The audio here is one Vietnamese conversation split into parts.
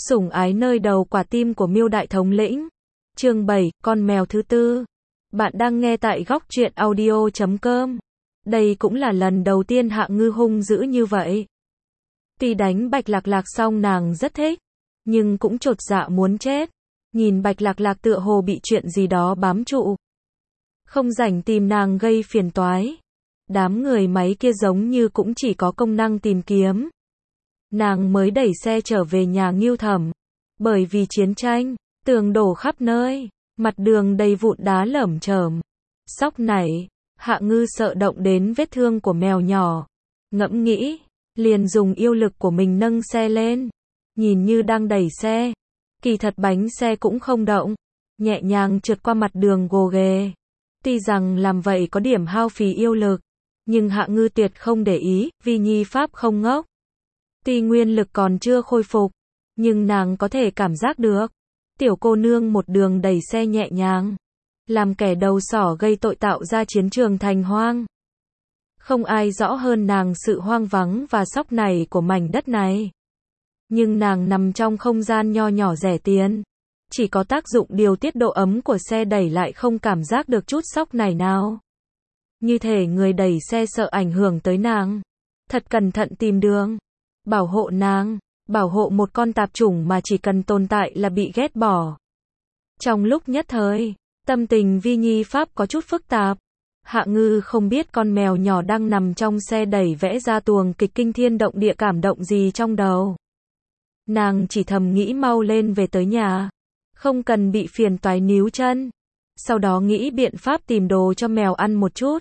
Sủng ái nơi đầu quả tim của Miêu Đại Thống lĩnh. Chương 7, con mèo thứ tư. Bạn đang nghe tại góc truyện audio.com. Đây cũng là lần đầu tiên Hạ Ngư hung dữ như vậy. Tuy đánh Bạch Lạc Lạc xong nàng rất thích, nhưng cũng chột dạ muốn chết. Nhìn Bạch Lạc Lạc tựa hồ bị chuyện gì đó bám trụ. Không rảnh tìm nàng gây phiền toái. Đám người máy kia giống như cũng chỉ có công năng tìm kiếm. Nàng mới đẩy xe trở về nhà Ngưu Thẩm. Bởi vì chiến tranh, tường đổ khắp nơi, mặt đường đầy vụn đá lởm chởm. Sóc nảy, Hạ Ngư sợ động đến vết thương của mèo nhỏ. Ngẫm nghĩ, liền dùng yêu lực của mình nâng xe lên. Nhìn như đang đẩy xe, kỳ thật bánh xe cũng không động, nhẹ nhàng trượt qua mặt đường gồ ghề. Tuy rằng làm vậy có điểm hao phí yêu lực, nhưng Hạ Ngư tuyệt không để ý, vì nhi pháp không ngốc. Tuy nguyên lực còn chưa khôi phục, nhưng nàng có thể cảm giác được. Tiểu cô nương một đường đẩy xe nhẹ nhàng, làm kẻ đầu sỏ gây tội tạo ra chiến trường thành hoang. Không ai rõ hơn nàng sự hoang vắng và sóc nảy của mảnh đất này. Nhưng nàng nằm trong không gian nho nhỏ rẻ tiền. Chỉ có tác dụng điều tiết độ ấm của xe đẩy lại không cảm giác được chút sóc nảy nào. Như thể người đẩy xe sợ ảnh hưởng tới nàng. Thật cẩn thận tìm đường. Bảo hộ nàng. Bảo hộ một con tạp chủng mà chỉ cần tồn tại là bị ghét bỏ. Trong lúc nhất thời, tâm tình Vi Nhi Pháp có chút phức tạp. Hạ Ngư không biết con mèo nhỏ đang nằm trong xe đẩy vẽ ra tuồng kịch kinh thiên động địa cảm động gì trong đầu. Nàng chỉ thầm nghĩ mau lên về tới nhà. Không cần bị phiền toái níu chân. Sau đó nghĩ biện pháp tìm đồ cho mèo ăn một chút.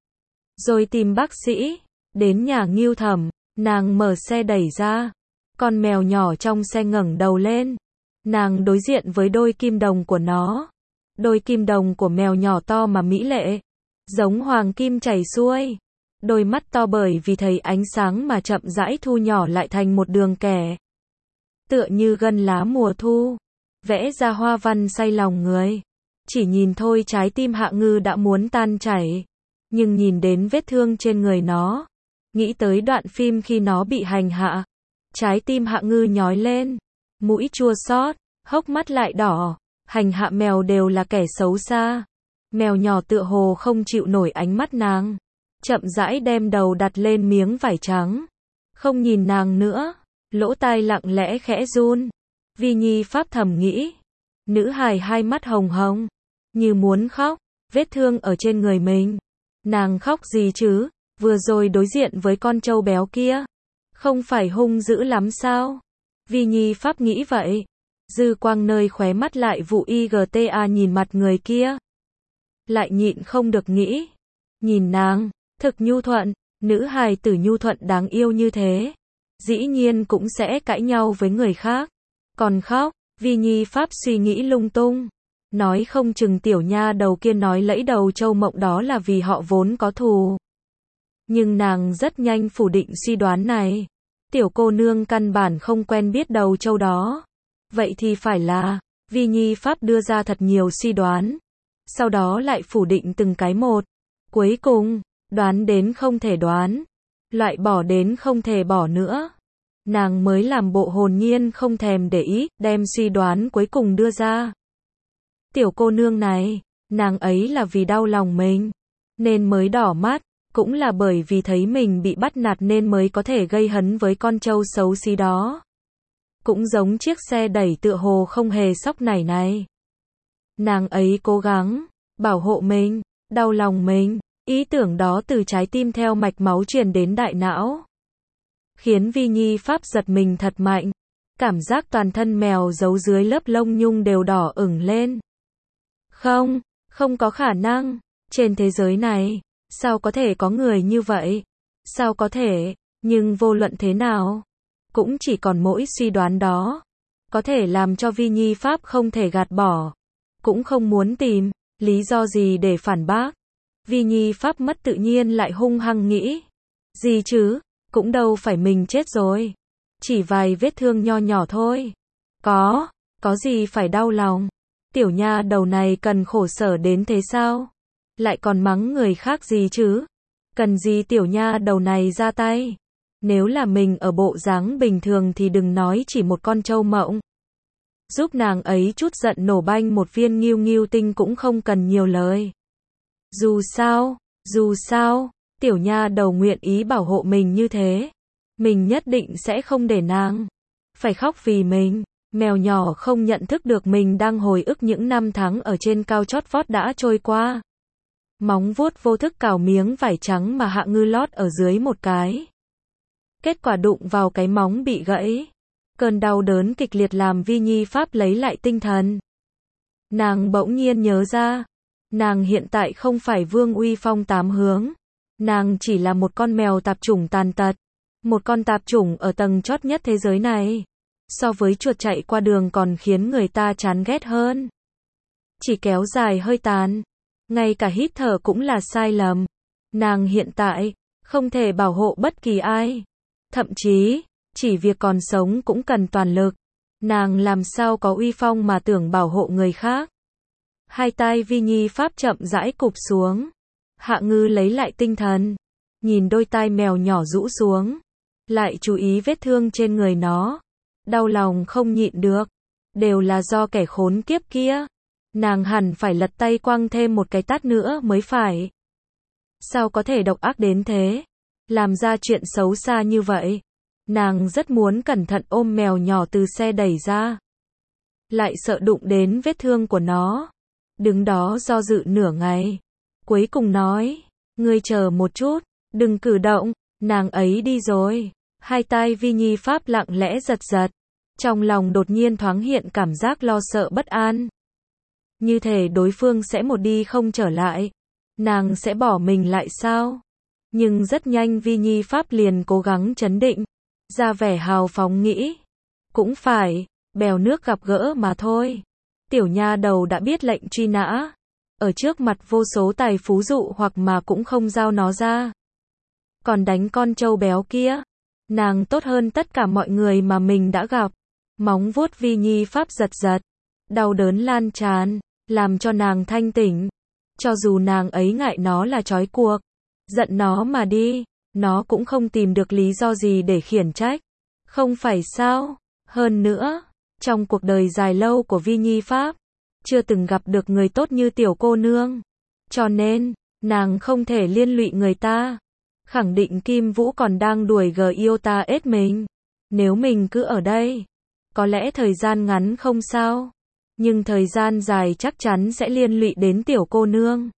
Rồi tìm bác sĩ. Đến nhà Ngưu Thẩm, nàng mở xe đẩy ra. Con mèo nhỏ trong xe ngẩng đầu lên. Nàng đối diện với đôi kim đồng của nó. Đôi kim đồng của mèo nhỏ to mà mỹ lệ. Giống hoàng kim chảy xuôi. Đôi mắt to bởi vì thấy ánh sáng mà chậm rãi thu nhỏ lại thành một đường kẻ. Tựa như gân lá mùa thu. Vẽ ra hoa văn say lòng người. Chỉ nhìn thôi trái tim Hạ Ngư đã muốn tan chảy. Nhưng nhìn đến vết thương trên người nó. Nghĩ tới đoạn phim khi nó bị hành hạ. Trái tim Hạ Ngư nhói lên. Mũi chua xót, hốc mắt lại đỏ. Hành hạ mèo đều là kẻ xấu xa. Mèo nhỏ tựa hồ không chịu nổi ánh mắt nàng. Chậm rãi đem đầu đặt lên miếng vải trắng. Không nhìn nàng nữa. Lỗ tai lặng lẽ khẽ run. Vi Nhi Pháp thầm nghĩ. Nữ hài hai mắt hồng hồng. Như muốn khóc. Vết thương ở trên người mình. Nàng khóc gì chứ? Vừa rồi đối diện với con trâu béo kia. Không phải hung dữ lắm sao? Vi Nhi Pháp nghĩ vậy. Dư quang nơi khóe mắt lại vụ IGTA nhìn mặt người kia. Lại nhịn không được nghĩ. Nhìn nàng, thực nhu thuận, nữ hài tử nhu thuận đáng yêu như thế. Dĩ nhiên cũng sẽ cãi nhau với người khác. Còn khóc, Vi Nhi Pháp suy nghĩ lung tung. Nói không chừng tiểu nha đầu kia nói lẫy đầu châu mộng đó là vì họ vốn có thù. Nhưng nàng rất nhanh phủ định suy đoán này. Tiểu cô nương căn bản không quen biết đầu châu đó. Vậy thì phải là, Vi Nhi Pháp đưa ra thật nhiều suy đoán. Sau đó lại phủ định từng cái một. Cuối cùng, đoán đến không thể đoán. Loại bỏ đến không thể bỏ nữa. Nàng mới làm bộ hồn nhiên không thèm để ý, đem suy đoán cuối cùng đưa ra. Tiểu cô nương này, nàng ấy là vì đau lòng mình, nên mới đỏ mắt, cũng là bởi vì thấy mình bị bắt nạt nên mới có thể gây hấn với con trâu xấu xí đó. Cũng giống chiếc xe đẩy tựa hồ không hề sóc nảy này. Nàng ấy cố gắng, bảo hộ mình, đau lòng mình, ý tưởng đó từ trái tim theo mạch máu truyền đến đại não. Khiến Vi Nhi Pháp giật mình thật mạnh. Cảm giác toàn thân mèo giấu dưới lớp lông nhung đều đỏ ửng lên. Không có khả năng. Trên thế giới này, sao có thể có người như vậy? Sao có thể, nhưng vô luận thế nào, cũng chỉ còn mỗi suy đoán đó. Có thể làm cho Vi Nhi Pháp không thể gạt bỏ. Cũng không muốn tìm lý do gì để phản bác. Vi Nhi Pháp mất tự nhiên lại hung hăng nghĩ. Gì chứ? Cũng đâu phải mình chết rồi. Chỉ vài vết thương nho nhỏ thôi. Có gì phải đau lòng. Tiểu nha đầu này cần khổ sở đến thế sao? Lại còn mắng người khác gì chứ? Cần gì tiểu nha đầu này ra tay? Nếu là mình ở bộ dáng bình thường thì đừng nói chỉ một con trâu mộng. giúp nàng ấy chút giận nổ banh một viên ngưu ngưu tinh cũng không cần nhiều lời. Dù sao, tiểu nha đầu nguyện ý bảo hộ mình như thế. Mình nhất định sẽ không để nàng phải khóc vì mình. Mèo nhỏ không nhận thức được mình đang hồi ức những năm tháng ở trên cao chót vót đã trôi qua. Móng vuốt vô thức cào miếng vải trắng mà Hạ Ngư lót ở dưới một cái. Kết quả đụng vào cái móng bị gãy. Cơn đau đớn kịch liệt làm Vi Nhi Pháp lấy lại tinh thần. Nàng bỗng nhiên nhớ ra, nàng hiện tại không phải Vương Uy Phong tám hướng. Nàng chỉ là một con mèo tạp chủng tàn tật. Một con tạp chủng ở tầng chót nhất thế giới này. So với chuột chạy qua đường còn khiến người ta chán ghét hơn. Chỉ kéo dài hơi tàn. Ngay cả hít thở cũng là sai lầm. Nàng hiện tại không thể bảo hộ bất kỳ ai. Thậm chí, chỉ việc còn sống cũng cần toàn lực. Nàng làm sao có uy phong mà tưởng bảo hộ người khác. Hai tai Vi Nhi Pháp chậm rãi cụp xuống. Hạ Ngư lấy lại tinh thần. Nhìn đôi tai mèo nhỏ rũ xuống. Lại chú ý vết thương trên người nó. Đau lòng không nhịn được. Đều là do kẻ khốn kiếp kia. Nàng hẳn phải lật tay quăng thêm một cái tát nữa mới phải. Sao có thể độc ác đến thế? Làm ra chuyện xấu xa như vậy. Nàng rất muốn cẩn thận ôm mèo nhỏ từ xe đẩy ra. Lại sợ đụng đến vết thương của nó. Đứng đó do dự nửa ngày. Cuối cùng nói, ngươi chờ một chút, đừng cử động, nàng ấy đi rồi. Hai tai Vi Nhi Pháp lặng lẽ giật giật. Trong lòng đột nhiên thoáng hiện cảm giác lo sợ bất an. Như thể đối phương sẽ một đi không trở lại. Nàng sẽ bỏ mình lại sao? Nhưng rất nhanh Vi Nhi Pháp liền cố gắng trấn định. Ra vẻ hào phóng nghĩ. Cũng phải, bèo nước gặp gỡ mà thôi. Tiểu nha đầu đã biết lệnh truy nã. Ở trước mặt vô số tài phú dụ hoặc mà cũng không giao nó ra. Còn đánh con trâu béo kia. Nàng tốt hơn tất cả mọi người mà mình đã gặp. Móng vuốt Vi Nhi Pháp giật giật. Đau đớn lan tràn. Làm cho nàng thanh tỉnh. Cho dù nàng ấy ngại nó là trói cuộc. Giận nó mà đi. Nó cũng không tìm được lý do gì để khiển trách. Không phải sao? Hơn nữa, trong cuộc đời dài lâu của Vi Nhi Pháp, chưa từng gặp được người tốt như tiểu cô nương. Cho nên, nàng không thể liên lụy người ta. Khẳng định Kim Vũ còn đang đuổi Giota ết mình. Nếu mình cứ ở đây, có lẽ thời gian ngắn không sao. Nhưng thời gian dài chắc chắn sẽ liên lụy đến tiểu cô nương.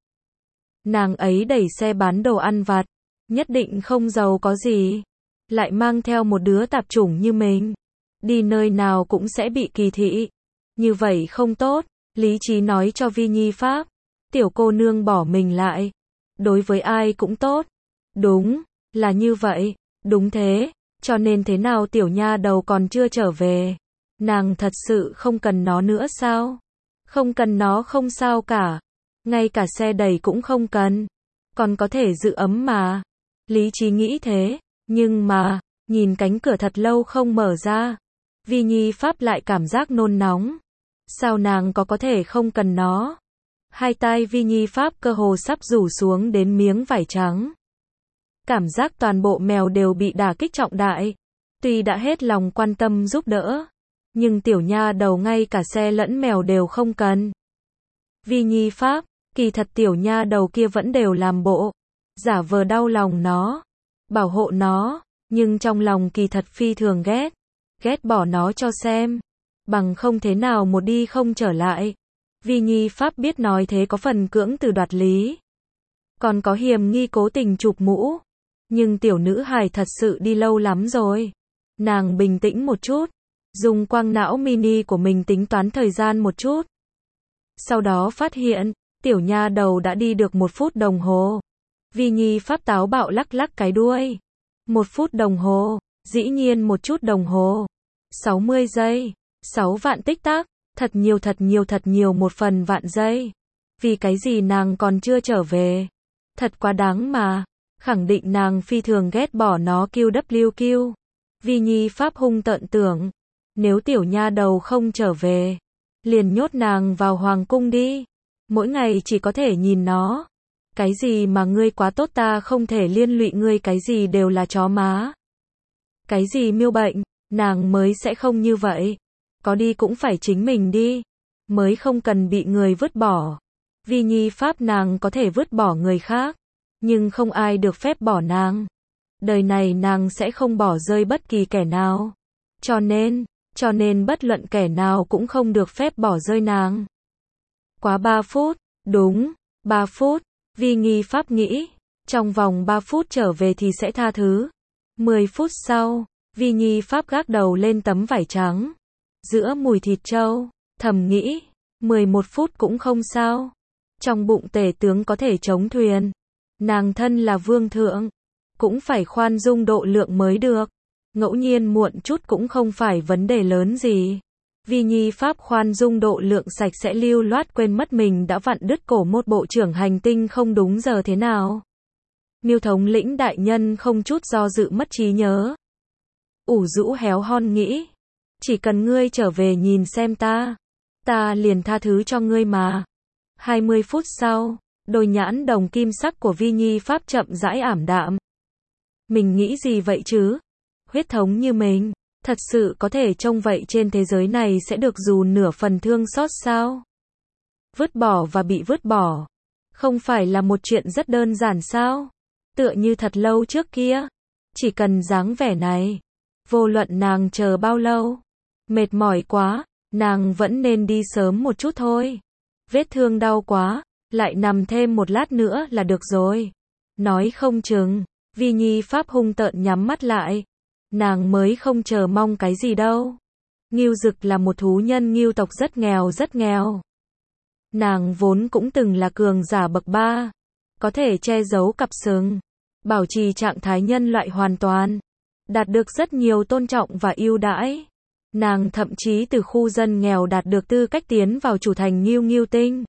Nàng ấy đẩy xe bán đồ ăn vặt. Nhất định không giàu có gì. Lại mang theo một đứa tạp chủng như mình. Đi nơi nào cũng sẽ bị kỳ thị. Như vậy không tốt. Lý trí nói cho Vi Nhi Pháp. Tiểu cô nương bỏ mình lại. Đối với ai cũng tốt. Đúng, là như vậy. Đúng thế. Cho nên thế nào tiểu nha đầu còn chưa trở về. Nàng thật sự không cần nó nữa sao? Không cần nó không sao cả. Ngay cả xe đẩy cũng không cần. Còn có thể giữ ấm mà. Lý trí nghĩ thế. Nhưng mà, nhìn cánh cửa thật lâu không mở ra. Vi Nhi Pháp lại cảm giác nôn nóng. Sao nàng có thể không cần nó? Hai tai Vi Nhi Pháp cơ hồ sắp rủ xuống đến miếng vải trắng. Cảm giác toàn bộ mèo đều bị đả kích trọng đại. Tuy đã hết lòng quan tâm giúp đỡ. Nhưng tiểu nha đầu ngay cả xe lẫn mèo đều không cần. Vi Nhi Pháp, kỳ thật tiểu nha đầu kia vẫn đều làm bộ. Giả vờ đau lòng nó. Bảo hộ nó. Nhưng trong lòng kỳ thật phi thường ghét. Ghét bỏ nó cho xem. Bằng không thế nào một đi không trở lại. Vi Nhi Pháp biết nói thế có phần cưỡng từ đoạt lý. Còn có hiềm nghi cố tình chụp mũ. Nhưng tiểu nữ hài thật sự đi lâu lắm rồi. Nàng bình tĩnh một chút. Dùng quang não mini của mình tính toán thời gian một chút. Sau đó phát hiện, tiểu nha đầu đã đi được 1 phút đồng hồ. Vi Nhi Pháp táo bạo lắc lắc cái đuôi. 1 phút đồng hồ, dĩ nhiên 1 chút đồng hồ. 60 giây, 6 vạn tích tắc, thật nhiều 1 phần vạn giây. Vì cái gì nàng còn chưa trở về? Thật quá đáng mà. Khẳng định nàng phi thường ghét bỏ nó QWQ. Vi Nhi Pháp hung tợn tưởng. Nếu tiểu nha đầu không trở về, liền nhốt nàng vào hoàng cung đi. Mỗi ngày chỉ có thể nhìn nó. Cái gì mà ngươi quá tốt ta không thể liên lụy ngươi, cái gì đều là chó má. Cái gì miêu bệnh, nàng mới sẽ không như vậy. có đi cũng phải chính mình đi, mới không cần bị người vứt bỏ. Vi Nhi Pháp nàng có thể vứt bỏ người khác, nhưng không ai được phép bỏ nàng. Đời này nàng sẽ không bỏ rơi bất kỳ kẻ nào. Cho nên bất luận kẻ nào cũng không được phép bỏ rơi nàng. Quá 3 phút, đúng, 3 phút, Vi Nhi Pháp nghĩ, trong vòng 3 phút trở về thì sẽ tha thứ. 10 phút sau, Vi Nhi Pháp gác đầu lên tấm vải trắng, giữa mùi thịt trâu, thầm nghĩ, 11 phút cũng không sao. Trong bụng tể tướng có thể chống thuyền. Nàng thân là vương thượng, cũng phải khoan dung độ lượng mới được. Ngẫu nhiên muộn chút cũng không phải vấn đề lớn gì. Vi Nhi Pháp khoan dung độ lượng sạch sẽ lưu loát quên mất mình đã vặn đứt cổ một bộ trưởng hành tinh không đúng giờ thế nào. Miêu thống lĩnh đại nhân không chút do dự mất trí nhớ. Ủ rũ héo hon nghĩ, chỉ cần ngươi trở về nhìn xem ta liền tha thứ cho ngươi mà. 20 phút sau, đôi nhãn đồng kim sắc của Vi Nhi Pháp chậm rãi ảm đạm. Mình nghĩ gì vậy chứ? Huyết thống như mình, thật sự có thể trông vậy trên thế giới này sẽ được dù nửa phần thương xót sao? Vứt bỏ và bị vứt bỏ, không phải là một chuyện rất đơn giản sao? Tựa như thật lâu trước kia, chỉ cần dáng vẻ này, vô luận nàng chờ bao lâu, mệt mỏi quá, nàng vẫn nên đi sớm một chút thôi. Vết thương đau quá, lại nằm thêm một lát nữa là được rồi. Nói không chừng, Vi Nhi Pháp hung tợn nhắm mắt lại. Nàng mới không chờ mong cái gì đâu. Ngưu Dực là một thú nhân Ngưu tộc rất nghèo rất nghèo. Nàng vốn cũng từng là cường giả bậc 3, có thể che giấu cặp sừng, bảo trì trạng thái nhân loại hoàn toàn, đạt được rất nhiều tôn trọng và ưu đãi. Nàng thậm chí từ khu dân nghèo đạt được tư cách tiến vào chủ thành Ngưu Ngưu Tinh,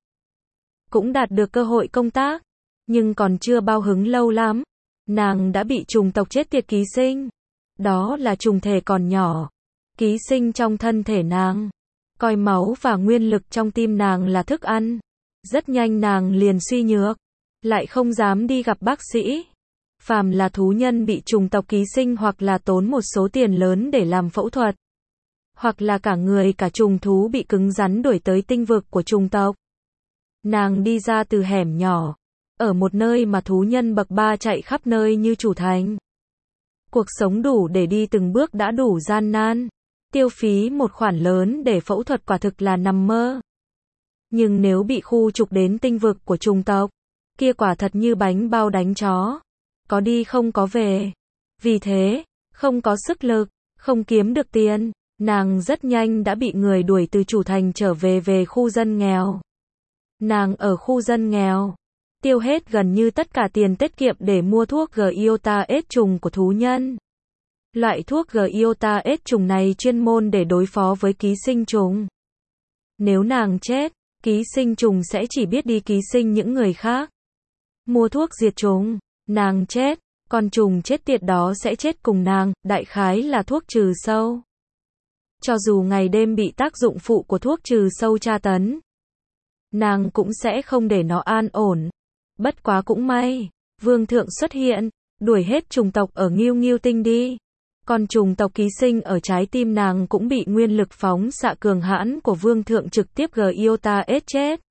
cũng đạt được cơ hội công tác, nhưng còn chưa bao hứng lâu lắm, nàng đã bị chủng tộc chết tiệt ký sinh. Đó là trùng thể còn nhỏ, ký sinh trong thân thể nàng, coi máu và nguyên lực trong tim nàng là thức ăn. Rất nhanh nàng liền suy nhược, lại không dám đi gặp bác sĩ. Phàm là thú nhân bị chủng tộc ký sinh hoặc là tốn một số tiền lớn để làm phẫu thuật, hoặc là cả người cả trùng thú bị cứng rắn đuổi tới tinh vực của chủng tộc. Nàng đi ra từ hẻm nhỏ, ở một nơi mà thú nhân bậc 3 chạy khắp nơi như chủ thành. Cuộc sống đủ để đi từng bước đã đủ gian nan. Tiêu phí một khoản lớn để phẫu thuật quả thực là nằm mơ. Nhưng nếu bị khu trục đến tinh vực của chủng tộc, kia quả thật như bánh bao đánh chó. Có đi không có về. Vì thế, không có sức lực, không kiếm được tiền, nàng rất nhanh đã bị người đuổi từ chủ thành trở về khu dân nghèo. Nàng ở khu dân nghèo, tiêu hết gần như tất cả tiền tiết kiệm để mua thuốc G-iota ết trùng của thú nhân. Loại thuốc G-iota ết trùng này chuyên môn để đối phó với ký sinh trùng. Nếu nàng chết, ký sinh trùng sẽ chỉ biết đi ký sinh những người khác. Mua thuốc diệt trùng, nàng chết, con trùng chết tiệt đó sẽ chết cùng nàng, đại khái là thuốc trừ sâu. Cho dù ngày đêm bị tác dụng phụ của thuốc trừ sâu tra tấn, nàng cũng sẽ không để nó an ổn. Bất quá cũng may, vương thượng xuất hiện, đuổi hết trùng tộc ở Ngưu Ngưu Tinh đi. Còn trùng tộc ký sinh ở trái tim nàng cũng bị nguyên lực phóng xạ cường hãn của vương thượng trực tiếp G-iota ết chết.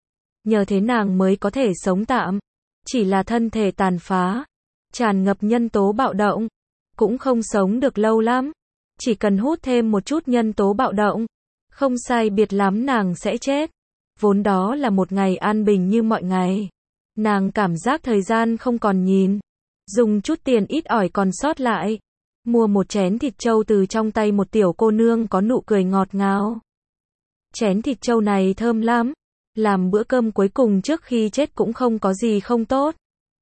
Nhờ thế nàng mới có thể sống tạm. Chỉ là thân thể tàn phá, tràn ngập nhân tố bạo động, cũng không sống được lâu lắm. Chỉ cần hút thêm một chút nhân tố bạo động, không sai biệt lắm nàng sẽ chết. Vốn đó là một ngày an bình như mọi ngày. Nàng cảm giác thời gian không còn nhìn. Dùng chút tiền ít ỏi còn sót lại, mua một chén thịt trâu từ trong tay một tiểu cô nương có nụ cười ngọt ngào. Chén thịt trâu này thơm lắm, làm bữa cơm cuối cùng trước khi chết cũng không có gì không tốt.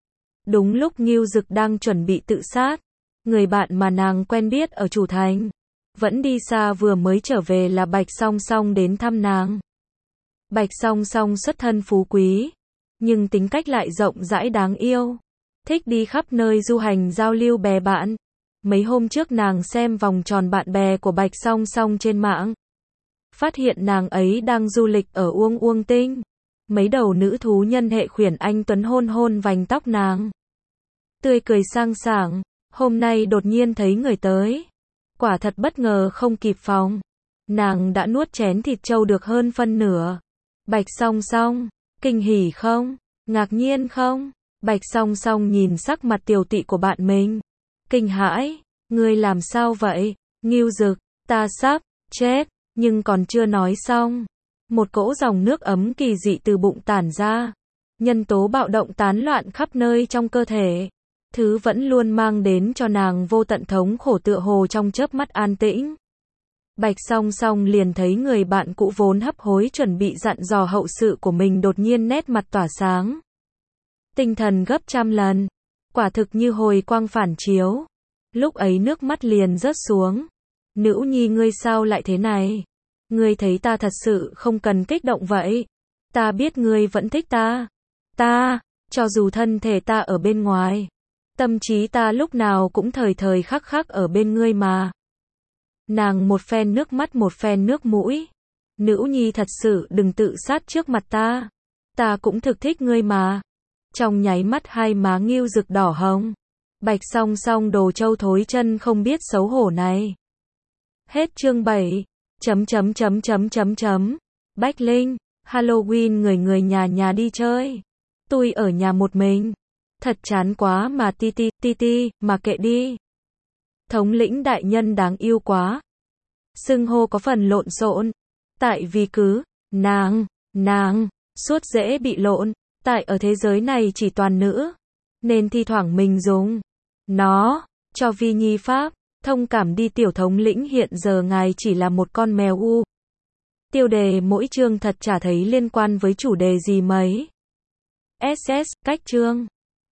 Đúng lúc Ngưu Dực đang chuẩn bị tự sát, người bạn mà nàng quen biết ở chủ thành, vẫn đi xa vừa mới trở về là Bạch Song Song đến thăm nàng. Bạch Song Song xuất thân phú quý, nhưng tính cách lại rộng rãi đáng yêu, thích đi khắp nơi du hành giao lưu bè bạn. Mấy hôm trước nàng xem vòng tròn bạn bè của Bạch Song Song trên mạng, phát hiện nàng ấy đang du lịch ở Uông Uông Tinh. Mấy đầu nữ thú nhân hệ khuyển anh tuấn hôn hôn vành tóc nàng, tươi cười sang sảng. Hôm nay đột nhiên thấy người tới, quả thật bất ngờ không kịp phòng. Nàng đã nuốt chén thịt trâu được hơn phân nửa. Bạch Song Song, kinh hỉ không? Ngạc nhiên không? Bạch Song Song nhìn sắc mặt tiều tụy của bạn mình. Kinh hãi, ngươi làm sao vậy? Ngưu Dực, ta sắp chết, nhưng còn chưa nói xong. Một cỗ dòng nước ấm kỳ dị từ bụng tản ra. Nhân tố bạo động tán loạn khắp nơi trong cơ thể. Thứ vẫn luôn mang đến cho nàng vô tận thống khổ tựa hồ trong chớp mắt an tĩnh. Bạch Song Song liền thấy người bạn cũ vốn hấp hối chuẩn bị dặn dò hậu sự của mình đột nhiên nét mặt tỏa sáng. Tinh thần gấp trăm lần. Quả thực như hồi quang phản chiếu. Lúc ấy nước mắt liền rớt xuống. Nữ nhi ngươi sao lại thế này? Ngươi thấy ta thật sự không cần kích động vậy. Ta biết ngươi vẫn thích ta. Cho dù thân thể ta ở bên ngoài. Tâm trí ta lúc nào cũng thời thời khắc khắc ở bên ngươi mà. Nàng một phen nước mắt một phen nước mũi. Nữ nhi thật sự đừng tự sát trước mặt ta. Ta cũng thực thích ngươi mà. Trong nháy mắt hai má Ngưu Dực đỏ hồng. Bạch Song Song đồ trâu thối chân không biết xấu hổ này. Hết chương 7. Bách Linh, Halloween người nhà đi chơi. Tôi ở nhà một mình. Thật chán quá mà mà kệ đi. Thống lĩnh đại nhân đáng yêu quá. Xưng hô có phần lộn xộn. Tại vì cứ, nàng, suốt dễ bị lộn. Tại ở thế giới này chỉ toàn nữ. Nên thi thoảng mình dùng nó, cho vi nhi pháp. Thông cảm đi tiểu thống lĩnh, hiện giờ ngài chỉ là một con mèo u. Tiêu đề mỗi chương thật chả thấy liên quan với chủ đề gì mấy. SS, cách chương.